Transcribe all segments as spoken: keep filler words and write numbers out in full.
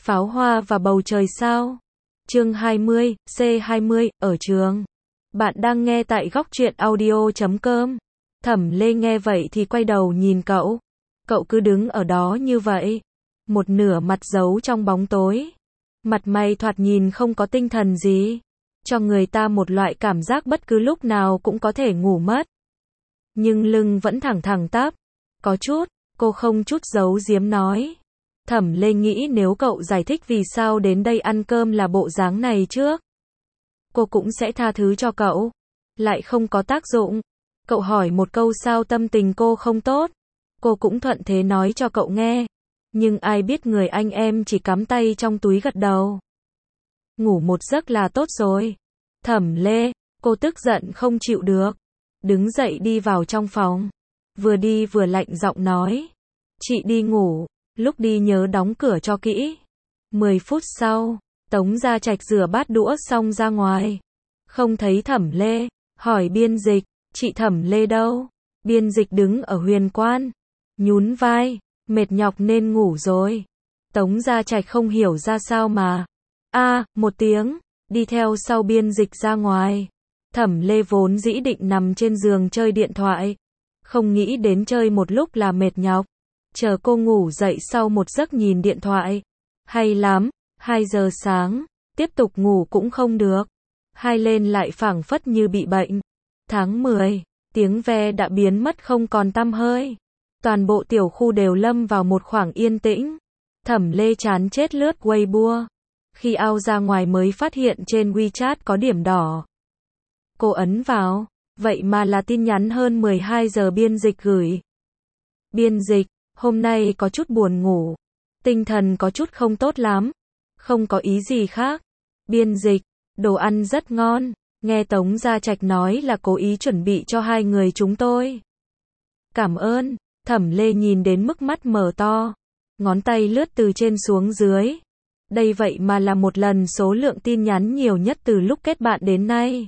Pháo hoa và bầu trời sao? Chương hai mươi, C hai mươi, ở trường. Bạn đang nghe tại góc truyện audio chấm com. Thẩm Lê nghe vậy thì quay đầu nhìn cậu. Cậu cứ đứng ở đó như vậy. Một nửa mặt giấu trong bóng tối. Mặt mày thoạt nhìn không có tinh thần gì. Cho người ta một loại cảm giác bất cứ lúc nào cũng có thể ngủ mất. Nhưng lưng vẫn thẳng thẳng tắp. Có chút, cô không chút giấu giếm nói. Thẩm Lê nghĩ nếu cậu giải thích vì sao đến đây ăn cơm là bộ dáng này trước, cô cũng sẽ tha thứ cho cậu. Lại không có tác dụng. Cậu hỏi một câu sao tâm tình cô không tốt. Cô cũng thuận thế nói cho cậu nghe. Nhưng ai biết người anh em chỉ cắm tay trong túi gật đầu. Ngủ một giấc là tốt rồi. Thẩm Lê, cô tức giận không chịu được. Đứng dậy đi vào trong phòng. Vừa đi vừa lạnh giọng nói. Chị đi ngủ. Lúc đi nhớ đóng cửa cho kỹ. Mười phút sau, Tống Gia Trạch rửa bát đũa xong ra ngoài. Không thấy Thẩm Lê. Hỏi Biên Dịch, chị Thẩm Lê đâu? Biên Dịch đứng ở huyền quan. Nhún vai, mệt nhọc nên ngủ rồi. Tống Gia Trạch không hiểu ra sao mà. A, à, một tiếng, đi theo sau Biên Dịch ra ngoài. Thẩm Lê vốn dĩ định nằm trên giường chơi điện thoại. Không nghĩ đến chơi một lúc là mệt nhọc. Chờ cô ngủ dậy sau một giấc nhìn điện thoại. Hay lắm, hai giờ sáng, tiếp tục ngủ cũng không được. Hai lên lại phảng phất như bị bệnh. Tháng mười, tiếng ve đã biến mất không còn tăm hơi. Toàn bộ tiểu khu đều lâm vào một khoảng yên tĩnh. Thẩm Lê chán chết lướt Weibo. Khi ao ra ngoài mới phát hiện trên WeChat có điểm đỏ. Cô ấn vào, vậy mà là tin nhắn hơn mười hai giờ Biên Dịch gửi. Biên Dịch, hôm nay có chút buồn ngủ. Tinh thần có chút không tốt lắm. Không có ý gì khác. Biên Dịch, đồ ăn rất ngon. Nghe Tống Gia Trạch nói là cố ý chuẩn bị cho hai người chúng tôi. Cảm ơn. Thẩm Lê nhìn đến mức mắt mở to. Ngón tay lướt từ trên xuống dưới. Đây vậy mà là một lần số lượng tin nhắn nhiều nhất từ lúc kết bạn đến nay.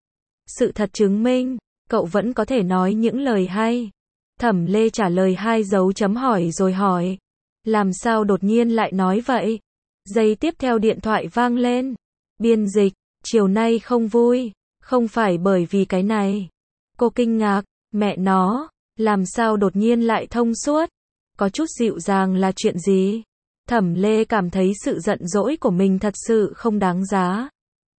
Sự thật chứng minh, cậu vẫn có thể nói những lời hay. Thẩm Lê trả lời hai dấu chấm hỏi rồi hỏi. Làm sao đột nhiên lại nói vậy? Giây tiếp theo điện thoại vang lên. Biên Dịch, chiều nay không vui. Không phải bởi vì cái này. Cô kinh ngạc, mẹ nó, làm sao đột nhiên lại thông suốt? Có chút dịu dàng là chuyện gì? Thẩm Lê cảm thấy sự giận dỗi của mình thật sự không đáng giá.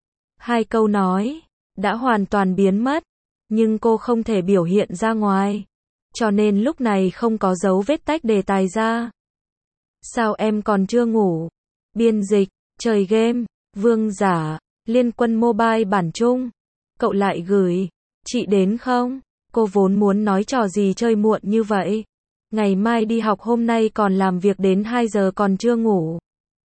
Hai câu nói, đã hoàn toàn biến mất. Nhưng cô không thể biểu hiện ra ngoài. Cho nên lúc này không có dấu vết tách đề tài ra. Sao em còn chưa ngủ? Biên Dịch, chơi game, Vương Giả, Liên Quân Mobile bản chung. Cậu lại gửi, chị đến không? Cô vốn muốn nói trò gì chơi muộn như vậy. Ngày mai đi học hôm nay còn làm việc đến hai giờ còn chưa ngủ.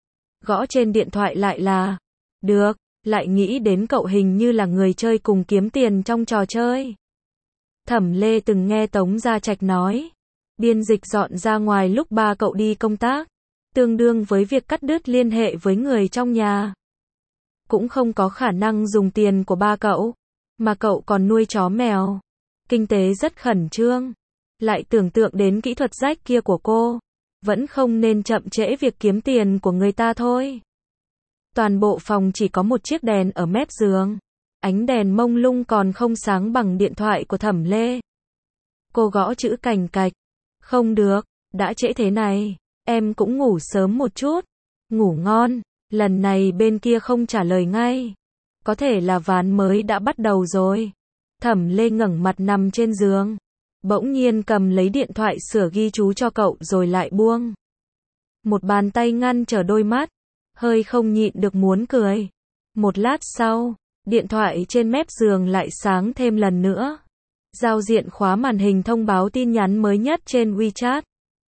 Gõ trên điện thoại lại là, được, lại nghĩ đến cậu hình như là người chơi cùng kiếm tiền trong trò chơi. Thẩm Lê từng nghe Tống Gia Trạch nói, Biên Dịch dọn ra ngoài lúc ba cậu đi công tác, tương đương với việc cắt đứt liên hệ với người trong nhà. Cũng không có khả năng dùng tiền của ba cậu, mà cậu còn nuôi chó mèo. Kinh tế rất khẩn trương. Lại tưởng tượng đến kỹ thuật rách kia của cô, vẫn không nên chậm trễ việc kiếm tiền của người ta thôi. Toàn bộ phòng chỉ có một chiếc đèn ở mép giường. Ánh đèn mông lung còn không sáng bằng điện thoại của Thẩm Lê. Cô gõ chữ cành cạch. Không được, đã trễ thế này, em cũng ngủ sớm một chút. Ngủ ngon, lần này bên kia không trả lời ngay. Có thể là ván mới đã bắt đầu rồi. Thẩm Lê ngẩng mặt nằm trên giường. Bỗng nhiên cầm lấy điện thoại sửa ghi chú cho cậu rồi lại buông. Một bàn tay ngăn trở đôi mắt. Hơi không nhịn được muốn cười. Một lát sau, điện thoại trên mép giường lại sáng thêm lần nữa. Giao diện khóa màn hình thông báo tin nhắn mới nhất trên WeChat.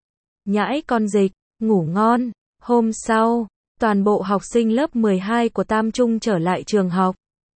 Nhãi con Dịch, ngủ ngon. Hôm sau, toàn bộ học sinh lớp mười hai của Tam Trung trở lại trường học.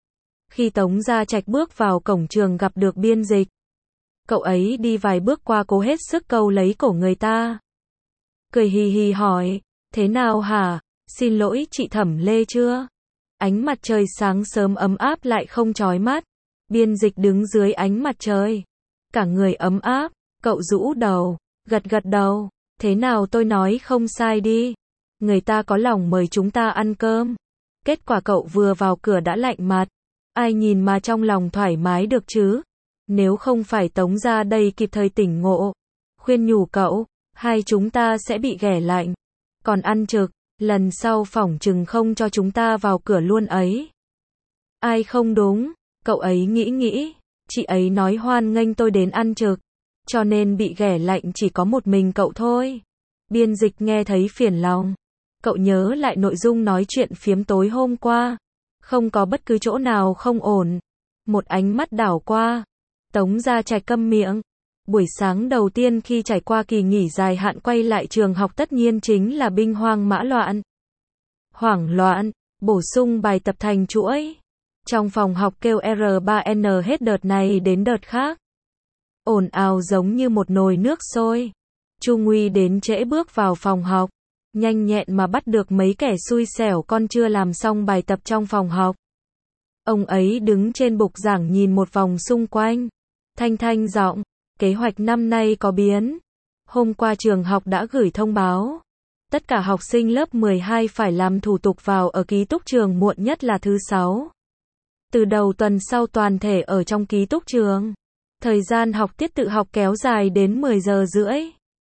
Khi Tống Gia Trạch bước vào cổng trường gặp được Biên Dịch. Cậu ấy đi vài bước qua cố hết sức câu lấy cổ người ta. Cười hì hì hỏi, thế nào hả? Xin lỗi chị Thẩm Lê chưa? Ánh mặt trời sáng sớm ấm áp lại không chói mắt. Biên Dịch đứng dưới ánh mặt trời. Cả người ấm áp, cậu rũ đầu, gật gật đầu. Thế nào tôi nói không sai đi. người ta có lòng mời chúng ta ăn cơm. Kết quả cậu vừa vào cửa đã lạnh mặt. Ai nhìn mà trong lòng thoải mái được chứ? Nếu không phải Tống ra đây kịp thời tỉnh ngộ, khuyên nhủ cậu, hai chúng ta sẽ bị ghẻ lạnh. Còn ăn trực, lần sau phỏng chừng không cho chúng ta vào cửa luôn ấy. Ai không đúng, cậu ấy nghĩ nghĩ, chị ấy nói hoan nghênh tôi đến ăn trực, cho nên bị ghẻ lạnh chỉ có một mình cậu thôi. Biên dịch nghe thấy phiền lòng. Cậu nhớ lại nội dung nói chuyện phiếm tối hôm qua. Không có bất cứ chỗ nào không ổn. Một ánh mắt đảo qua. Tống Gia Trạch câm miệng. Buổi sáng đầu tiên khi trải qua kỳ nghỉ dài hạn quay lại trường học tất nhiên chính là binh hoang mã loạn. Hoảng loạn, bổ sung bài tập thành chuỗi. Trong phòng học kêu R ba N hết đợt này đến đợt khác. Ồn ào giống như một nồi nước sôi. Chu Nguy đến trễ bước vào phòng học. Nhanh nhẹn mà bắt được mấy kẻ xui xẻo con chưa làm xong bài tập trong phòng học. Ông ấy đứng trên bục giảng nhìn một vòng xung quanh. Thanh thanh giọng, kế hoạch năm nay có biến. Hôm qua trường học đã gửi thông báo. Tất cả học sinh lớp mười hai phải làm thủ tục vào ở ký túc trường muộn nhất là thứ sáu. Từ đầu tuần sau toàn thể ở trong ký túc trường. Thời gian học tiết tự học kéo dài đến mười giờ rưỡi.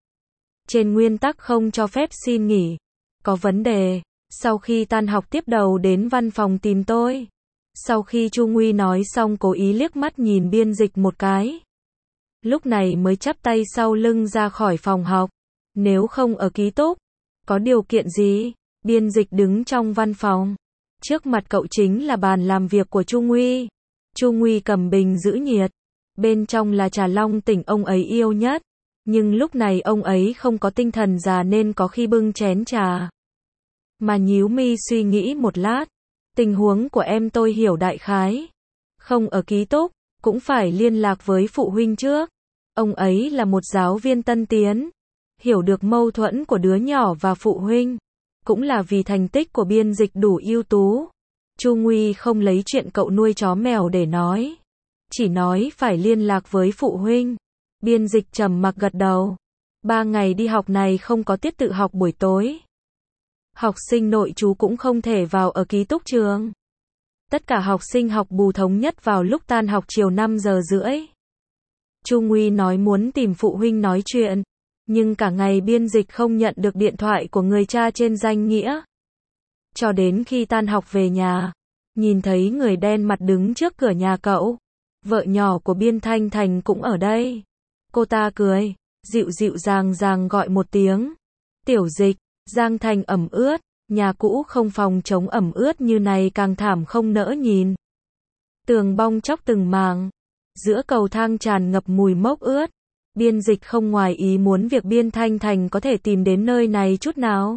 Trên nguyên tắc không cho phép xin nghỉ. Có vấn đề, sau khi tan học tiếp đầu đến văn phòng tìm tôi. Sau khi Chu Nguy nói xong cố ý liếc mắt nhìn biên dịch một cái. Lúc này mới chắp tay sau lưng ra khỏi phòng học. Nếu không ở ký túc, có điều kiện gì? Biên dịch đứng trong văn phòng. Trước mặt cậu chính là bàn làm việc của Chu Nguy. Chu Nguy cầm bình giữ nhiệt. Bên trong là trà long tỉnh ông ấy yêu nhất. Nhưng lúc này ông ấy không có tinh thần già nên có khi bưng chén trà. Mà nhíu mi suy nghĩ một lát. Tình huống của em tôi hiểu đại khái. Không ở ký túc, cũng phải liên lạc với phụ huynh trước. Ông ấy là một giáo viên tân tiến. Hiểu được mâu thuẫn của đứa nhỏ và phụ huynh. Cũng là vì thành tích của biên dịch đủ ưu tú. Chu Nguy không lấy chuyện cậu nuôi chó mèo để nói. Chỉ nói phải liên lạc với phụ huynh. Biên dịch trầm mặc gật đầu. Ba ngày đi học này không có tiết tự học buổi tối. Học sinh nội trú cũng không thể vào ở ký túc trường. Tất cả học sinh học bù thống nhất vào lúc tan học chiều năm giờ rưỡi. Chu Nguy nói muốn tìm phụ huynh nói chuyện. Nhưng cả ngày biên dịch không nhận được điện thoại của người cha trên danh nghĩa. Cho đến khi tan học về nhà. Nhìn thấy người đen mặt đứng trước cửa nhà cậu. Vợ nhỏ của Biên Thanh Thành cũng ở đây. Cô ta cười, dịu dịu dàng dàng gọi một tiếng. Tiểu Dịch, Giang Thành ẩm ướt, nhà cũ không phòng chống ẩm ướt như này càng thảm không nỡ nhìn. Tường bong chóc từng mảng, giữa cầu thang tràn ngập mùi mốc ướt. Biên dịch không ngoài ý muốn việc Biên Thanh Thành có thể tìm đến nơi này chút nào.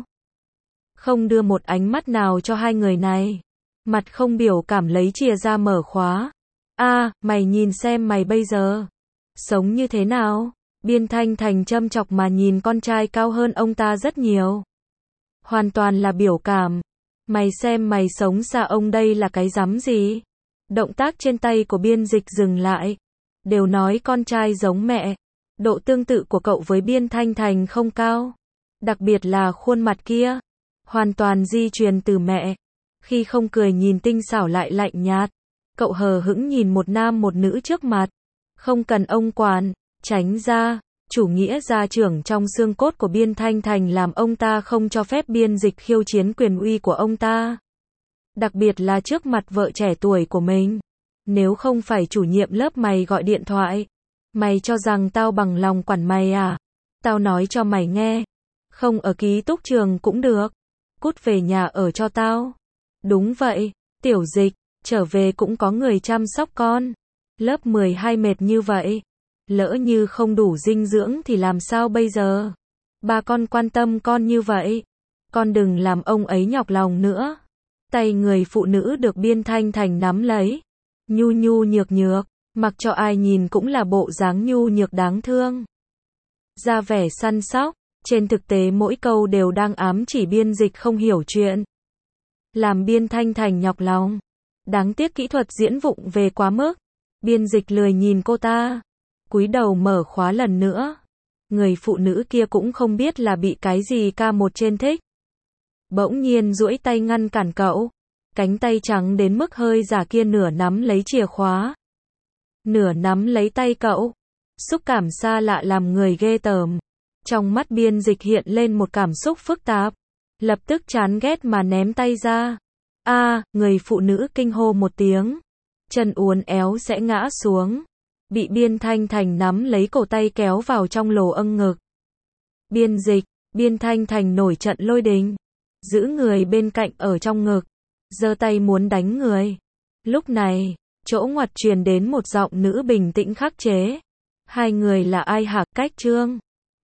Không đưa một ánh mắt nào cho hai người này. Mặt không biểu cảm lấy chìa ra mở khóa. A, à, mày nhìn xem mày bây giờ. Sống như thế nào? Biên Thanh Thành châm chọc mà nhìn con trai cao hơn ông ta rất nhiều. Hoàn toàn là biểu cảm. Mày xem mày sống xa ông đây là cái rắm gì? Động tác trên tay của biên dịch dừng lại. Đều nói con trai giống mẹ. Độ tương tự của cậu với Biên Thanh Thành không cao. Đặc biệt là khuôn mặt kia. Hoàn toàn di truyền từ mẹ. Khi không cười nhìn tinh xảo lại lạnh nhạt. Cậu hờ hững nhìn một nam một nữ trước mặt. Không cần ông quản, tránh ra. Chủ nghĩa gia trưởng trong xương cốt của Biên Thanh Thành làm ông ta không cho phép biên dịch khiêu chiến quyền uy của ông ta. Đặc biệt là trước mặt vợ trẻ tuổi của mình. Nếu không phải chủ nhiệm lớp mày gọi điện thoại. Mày cho rằng tao bằng lòng quản mày à? Tao nói cho mày nghe. Không ở ký túc trường cũng được. Cút về nhà ở cho tao. Đúng vậy, Tiểu Dịch, trở về cũng có người chăm sóc con. Lớp mười hai mệt như vậy. Lỡ như không đủ dinh dưỡng thì làm sao bây giờ? Ba con quan tâm con như vậy. Con đừng làm ông ấy nhọc lòng nữa. Tay người phụ nữ được Biên Thanh Thành nắm lấy. Nhu nhu nhược nhược. Mặc cho ai nhìn cũng là bộ dáng nhu nhược đáng thương. Ra vẻ săn sóc. Trên thực tế mỗi câu đều đang ám chỉ biên dịch không hiểu chuyện. Làm Biên Thanh Thành nhọc lòng. Đáng tiếc kỹ thuật diễn vụng về quá mức. Biên dịch lười nhìn cô ta. Cúi đầu mở khóa lần nữa. Người phụ nữ kia cũng không biết là bị cái gì ca một trên thích. bỗng nhiên duỗi tay ngăn cản cậu. Cánh tay trắng đến mức hơi giả kia nửa nắm lấy chìa khóa, nửa nắm lấy tay cậu. Xúc cảm xa lạ làm người ghê tởm. Trong mắt Biên Dịch hiện lên một cảm xúc phức tạp, lập tức chán ghét mà ném tay ra. A, à, người phụ nữ kinh hô một tiếng, chân uốn éo sẽ ngã xuống, bị Biên Thanh Thành nắm lấy cổ tay kéo vào trong lồ âng ngực. Biên Dịch, Biên Thanh Thành nổi trận lôi đình, giữ người bên cạnh ở trong ngực, giơ tay muốn đánh người. Lúc này, chỗ ngoặt truyền đến một giọng nữ bình tĩnh khắc chế. Hai người là ai hả? Cách Trương.